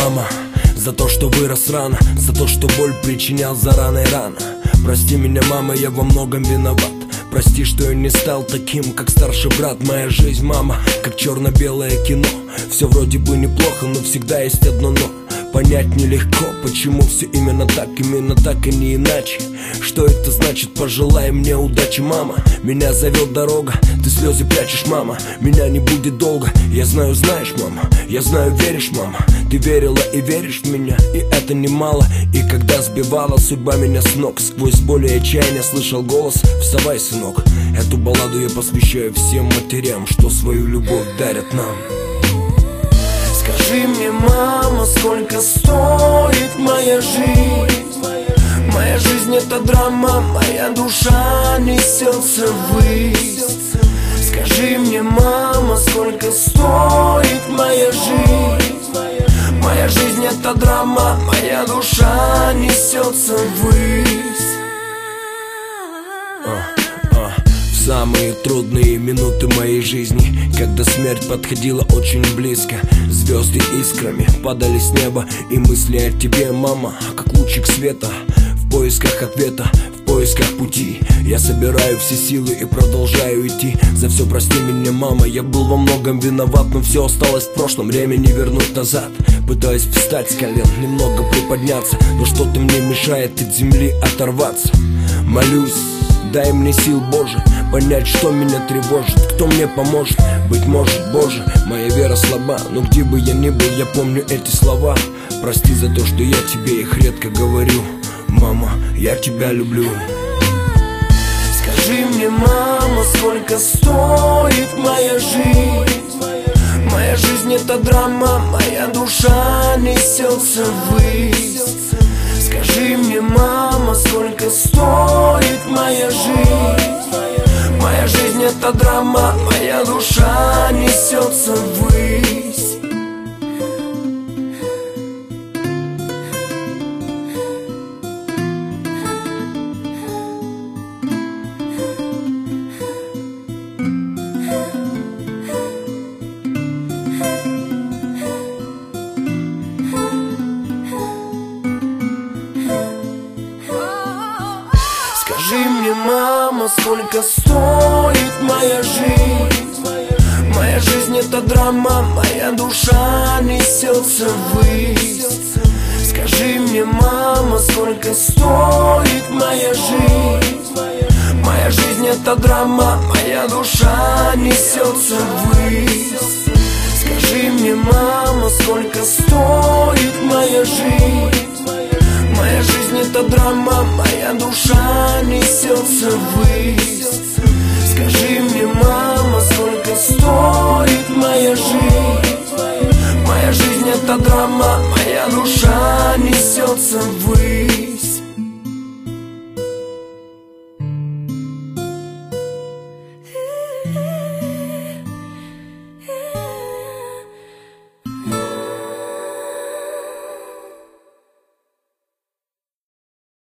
мама, за то, что вырос рано, за то, что боль причинял зарано и рано. Прости меня, мама, я во многом виноват. Прости, что я не стал таким, как старший брат. Моя жизнь, мама, как черно-белое кино. Все вроде бы неплохо, но всегда есть одно но. Понять нелегко, почему все именно так и не иначе. Что это значит? Пожелай мне удачи, мама. Меня зовет дорога, ты слезы прячешь, мама. Меня не будет долго, я знаю, знаешь, мама. Я знаю, веришь, мама. Ты верила и веришь в меня, и это немало. И когда сбивала судьба меня с ног, сквозь боль и отчаяние слышал голос: вставай, сынок. Эту балладу я посвящаю всем матерям, что свою любовь дарят нам. Скажи мне, мама, сколько стоит моя жизнь? Моя жизнь — это драма, моя душа несется ввысь. Скажи мне, мама, сколько стоит моя жизнь? Моя жизнь — это драма, моя душа несется ввысь. В самые трудные минуты моей жизни, когда смерть подходила очень близко, звезды искрами падали с неба, и мысли о тебе, мама, как лучик света. В поисках ответа, в поисках пути я собираю все силы и продолжаю идти. За все прости меня, мама, я был во многом виноват, но все осталось в прошлом, время не вернуть назад. Пытаюсь встать с колен, немного приподняться, но что-то мне мешает от земли оторваться. Молюсь, дай мне сил, Боже, понять, что меня тревожит, кто мне поможет. Быть может, Боже, моя вера слаба, но где бы я ни был, я помню эти слова. Прости за то, что я тебе их редко говорю. Мама, я тебя люблю. Скажи мне, мама, сколько стоит моя жизнь? Моя жизнь — это драма, моя душа несется ввысь. Скажи мне, мама, сколько стоит моя жизнь? Моя жизнь — это драма, моя душа несется ввысь. Скажи мне, мама, сколько стоит моя жизнь? Моя жизнь — это драма, моя душа несется ввысь. Скажи мне, мама, сколько стоит моя жизнь? Моя жизнь — это драма, моя душа несется ввысь. Скажи мне, мама, сколько стоит моя жизнь? Моя жизнь — это драма, моя душа несется ввысь. Скажи мне, мама, сколько стоит моя жизнь? Моя жизнь — это драма, моя душа несется ввысь.